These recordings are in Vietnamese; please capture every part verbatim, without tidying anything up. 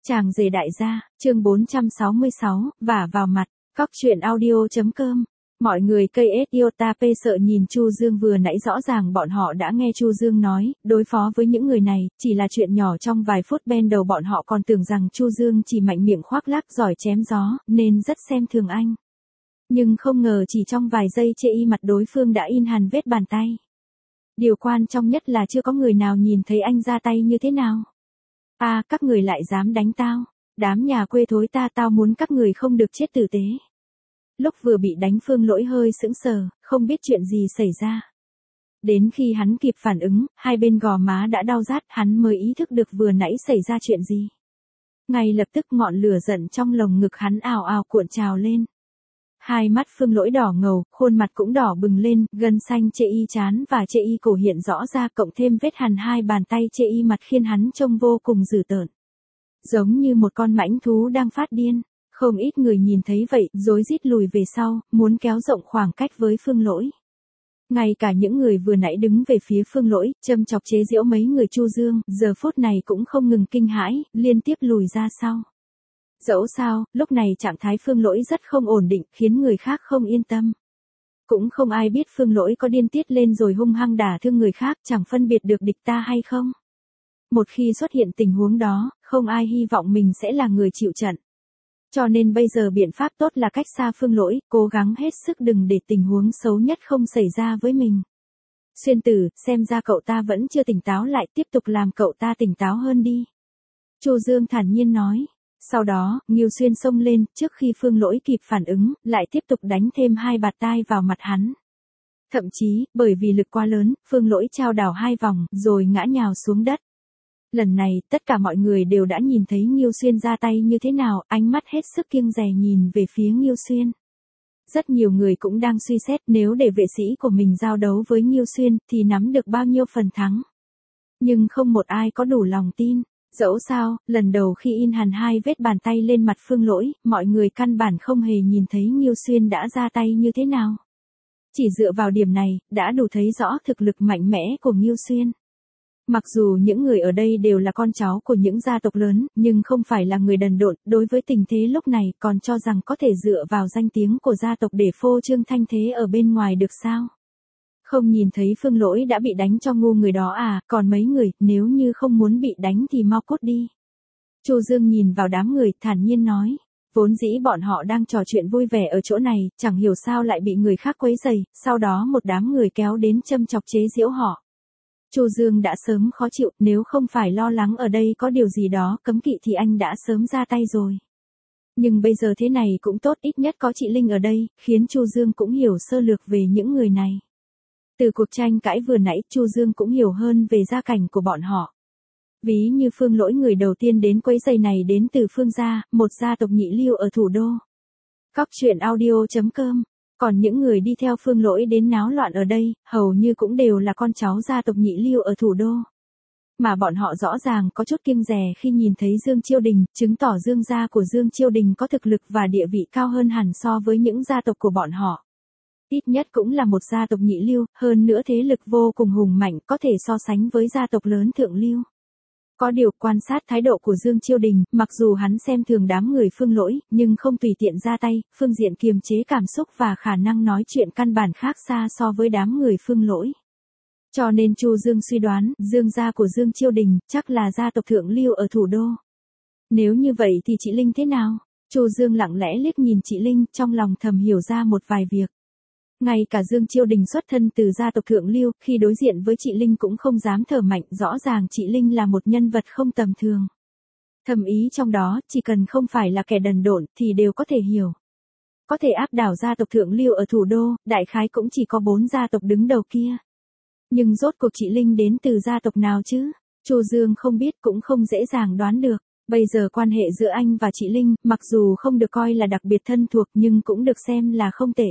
Chàng rể đại gia, chương bốn trăm sáu mươi sáu, vả vào mặt, cóc truyện audio.com. Mọi người cây ét iota p sợ nhìn Chu Dương vừa nãy rõ ràng bọn họ đã nghe Chu Dương nói, đối phó với những người này, chỉ là chuyện nhỏ trong vài phút ban đầu bọn họ còn tưởng rằng Chu Dương chỉ mạnh miệng khoác lác giỏi chém gió, nên rất xem thường anh. Nhưng không ngờ chỉ trong vài giây chê y mặt đối phương đã in hằn vết bàn tay. Điều quan trọng nhất là chưa có người nào nhìn thấy anh ra tay như thế nào. À, các người lại dám đánh tao, đám nhà quê thối ta tao muốn các người không được chết tử tế. Lúc vừa bị đánh Phương Lỗi hơi sững sờ, không biết chuyện gì xảy ra. Đến khi hắn kịp phản ứng, hai bên gò má đã đau rát, hắn mới ý thức được vừa nãy xảy ra chuyện gì. Ngay lập tức ngọn lửa giận trong lồng ngực hắn ào ào cuộn trào lên. Hai mắt Phương Lỗi đỏ ngầu, khuôn mặt cũng đỏ bừng lên, gân xanh chê y trán và chê y cổ hiện rõ ra, cộng thêm vết hằn hai bàn tay chê y mặt khiến hắn trông vô cùng dữ tợn. Giống như một con mãnh thú đang phát điên. Không ít người nhìn thấy vậy, rối rít lùi về sau, muốn kéo rộng khoảng cách với Phương Lỗi. Ngay cả những người vừa nãy đứng về phía Phương Lỗi, châm chọc chế giễu mấy người Chu Dương, giờ phút này cũng không ngừng kinh hãi, liên tiếp lùi ra sau. Dẫu sao, lúc này trạng thái Phương Lỗi rất không ổn định, khiến người khác không yên tâm. Cũng không ai biết Phương Lỗi có điên tiết lên rồi hung hăng đả thương người khác, chẳng phân biệt được địch ta hay không. Một khi xuất hiện tình huống đó, không ai hy vọng mình sẽ là người chịu trận. Cho nên bây giờ biện pháp tốt là cách xa Phương Lỗi, cố gắng hết sức đừng để tình huống xấu nhất không xảy ra với mình. Xuyên Tử, xem ra cậu ta vẫn chưa tỉnh táo lại, tiếp tục làm cậu ta tỉnh táo hơn đi. Chu Dương thản nhiên nói. Sau đó, Ngưu Xuyên xông lên, trước khi Phương Lỗi kịp phản ứng, lại tiếp tục đánh thêm hai bạt tai vào mặt hắn. Thậm chí, bởi vì lực quá lớn, Phương Lỗi chao đảo hai vòng, rồi ngã nhào xuống đất. Lần này, tất cả mọi người đều đã nhìn thấy Ngưu Xuyên ra tay như thế nào, ánh mắt hết sức kiêng dè nhìn về phía Ngưu Xuyên. Rất nhiều người cũng đang suy xét nếu để vệ sĩ của mình giao đấu với Ngưu Xuyên, thì nắm được bao nhiêu phần thắng. Nhưng không một ai có đủ lòng tin. Dẫu sao, lần đầu khi in hằn hai vết bàn tay lên mặt Phương Lỗi, mọi người căn bản không hề nhìn thấy Ngưu Xuyên đã ra tay như thế nào. Chỉ dựa vào điểm này, đã đủ thấy rõ thực lực mạnh mẽ của Ngưu Xuyên. Mặc dù những người ở đây đều là con cháu của những gia tộc lớn, nhưng không phải là người đần độn, đối với tình thế lúc này còn cho rằng có thể dựa vào danh tiếng của gia tộc để phô trương thanh thế ở bên ngoài được sao. Không nhìn thấy Phương Lỗi đã bị đánh cho ngu người đó à, còn mấy người, nếu như không muốn bị đánh thì mau cút đi. Chu Dương nhìn vào đám người, thản nhiên nói. Vốn dĩ bọn họ đang trò chuyện vui vẻ ở chỗ này, chẳng hiểu sao lại bị người khác quấy rầy, sau đó một đám người kéo đến châm chọc chế giễu họ. Chu Dương đã sớm khó chịu, nếu không phải lo lắng ở đây có điều gì đó cấm kỵ thì anh đã sớm ra tay rồi. Nhưng bây giờ thế này cũng tốt, ít nhất có chị Linh ở đây, khiến Chu Dương cũng hiểu sơ lược về những người này. Từ cuộc tranh cãi vừa nãy, Chu Dương cũng hiểu hơn về gia cảnh của bọn họ. Ví như Phương Lỗi người đầu tiên đến quấy giày này đến từ Phương gia, một gia tộc nhị lưu ở thủ đô. Cóc truyện audio.com. Còn những người đi theo Phương Lỗi đến náo loạn ở đây, hầu như cũng đều là con cháu gia tộc nhị lưu ở thủ đô. Mà bọn họ rõ ràng có chút kiêng dè khi nhìn thấy Dương Chiêu Đình, chứng tỏ Dương gia của Dương Chiêu Đình có thực lực và địa vị cao hơn hẳn so với những gia tộc của bọn họ. Ít nhất cũng là một gia tộc nhị lưu, hơn nữa thế lực vô cùng hùng mạnh, có thể so sánh với gia tộc lớn thượng lưu. Có điều quan sát thái độ của Dương Chiêu Đình, mặc dù hắn xem thường đám người Phương Lỗi, nhưng không tùy tiện ra tay, phương diện kiềm chế cảm xúc và khả năng nói chuyện căn bản khác xa so với đám người Phương Lỗi. Cho nên Chu Dương suy đoán, Dương gia của Dương Chiêu Đình, chắc là gia tộc thượng lưu ở thủ đô. Nếu như vậy thì chị Linh thế nào? Chu Dương lặng lẽ liếc nhìn chị Linh, trong lòng thầm hiểu ra một vài việc. Ngay cả Dương Chiêu Đình xuất thân từ gia tộc thượng lưu, khi đối diện với chị Linh cũng không dám thở mạnh, rõ ràng chị Linh là một nhân vật không tầm thường. Thầm ý trong đó, chỉ cần không phải là kẻ đần độn, thì đều có thể hiểu. Có thể áp đảo gia tộc thượng lưu ở thủ đô, đại khái cũng chỉ có bốn gia tộc đứng đầu kia. Nhưng rốt cuộc chị Linh đến từ gia tộc nào chứ? Chu Dương không biết cũng không dễ dàng đoán được. Bây giờ quan hệ giữa anh và chị Linh, mặc dù không được coi là đặc biệt thân thuộc nhưng cũng được xem là không tệ.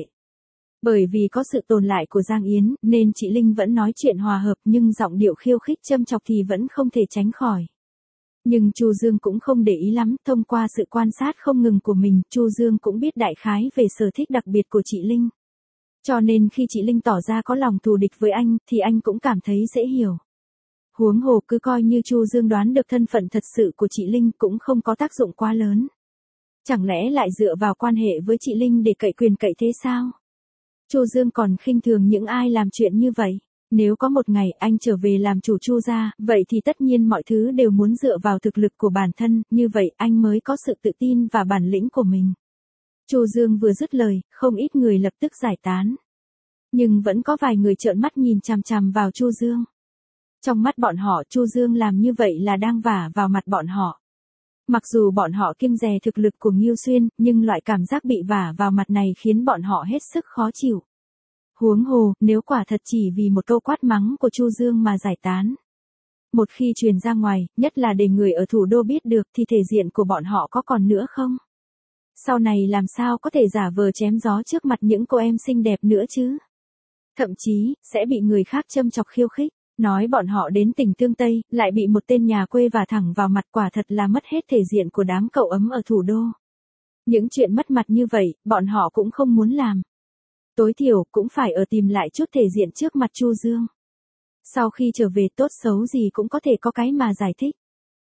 Bởi vì có sự tồn lại của Giang Yến, nên chị Linh vẫn nói chuyện hòa hợp nhưng giọng điệu khiêu khích châm chọc thì vẫn không thể tránh khỏi. Nhưng Chu Dương cũng không để ý lắm, thông qua sự quan sát không ngừng của mình, Chu Dương cũng biết đại khái về sở thích đặc biệt của chị Linh. Cho nên khi chị Linh tỏ ra có lòng thù địch với anh, thì anh cũng cảm thấy dễ hiểu. Huống hồ cứ coi như Chu Dương đoán được thân phận thật sự của chị Linh cũng không có tác dụng quá lớn. Chẳng lẽ lại dựa vào quan hệ với chị Linh để cậy quyền cậy thế sao? Chu Dương còn khinh thường những ai làm chuyện như vậy. Nếu có một ngày anh trở về làm chủ Chu gia, vậy thì tất nhiên mọi thứ đều muốn dựa vào thực lực của bản thân, như vậy anh mới có sự tự tin và bản lĩnh của mình. Chu Dương vừa dứt lời, không ít người lập tức giải tán. Nhưng vẫn có vài người trợn mắt nhìn chằm chằm vào Chu Dương. Trong mắt bọn họ Chu Dương làm như vậy là đang vả vào mặt bọn họ. Mặc dù bọn họ kiêng dè thực lực của Ngưu Xuyên, nhưng loại cảm giác bị vả vào mặt này khiến bọn họ hết sức khó chịu. Huống hồ, nếu quả thật chỉ vì một câu quát mắng của Chu Dương mà giải tán. Một khi truyền ra ngoài, nhất là để người ở thủ đô biết được thì thể diện của bọn họ có còn nữa không? Sau này làm sao có thể giả vờ chém gió trước mặt những cô em xinh đẹp nữa chứ? Thậm chí, sẽ bị người khác châm chọc khiêu khích. Nói bọn họ đến tỉnh Tương Tây, lại bị một tên nhà quê vả thẳng vào mặt, quả thật là mất hết thể diện của đám cậu ấm ở thủ đô. Những chuyện mất mặt như vậy, bọn họ cũng không muốn làm. Tối thiểu cũng phải ở tìm lại chút thể diện trước mặt Chu Dương. Sau khi trở về tốt xấu gì cũng có thể có cái mà giải thích.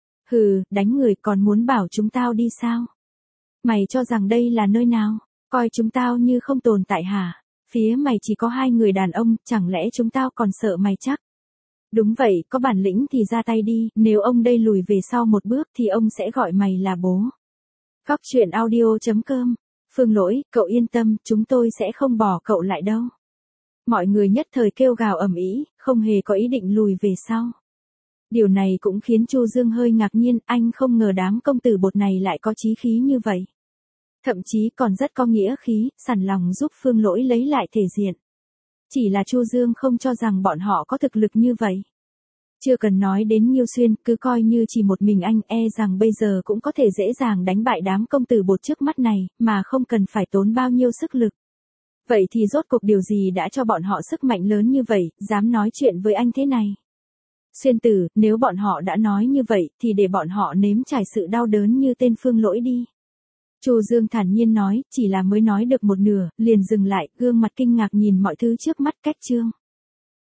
Hừ, đánh người còn muốn bảo chúng tao đi sao? Mày cho rằng đây là nơi nào? Coi chúng tao như không tồn tại hả? Phía mày chỉ có hai người đàn ông, chẳng lẽ chúng tao còn sợ mày chắc? Đúng vậy, có bản lĩnh thì ra tay đi, nếu ông đây lùi về sau một bước thì ông sẽ gọi mày là bố. Góc truyện audio chấm com. Phương Lỗi, cậu yên tâm, chúng tôi sẽ không bỏ cậu lại đâu. Mọi người nhất thời kêu gào ầm ĩ, không hề có ý định lùi về sau. Điều này cũng khiến Chu Dương hơi ngạc nhiên, anh không ngờ đám công tử bột này lại có chí khí như vậy. Thậm chí còn rất có nghĩa khí, sẵn lòng giúp Phương Lỗi lấy lại thể diện. Chỉ là Chu Dương không cho rằng bọn họ có thực lực như vậy. Chưa cần nói đến Ngưu Xuyên, cứ coi như chỉ một mình anh e rằng bây giờ cũng có thể dễ dàng đánh bại đám công tử bột trước mắt này, mà không cần phải tốn bao nhiêu sức lực. Vậy thì rốt cuộc điều gì đã cho bọn họ sức mạnh lớn như vậy, dám nói chuyện với anh thế này? Xuyên tử, nếu bọn họ đã nói như vậy, thì để bọn họ nếm trải sự đau đớn như tên Phương Lỗi đi. Chu Dương thản nhiên nói, chỉ là mới nói được một nửa, liền dừng lại, gương mặt kinh ngạc nhìn mọi thứ trước mắt. Cách chương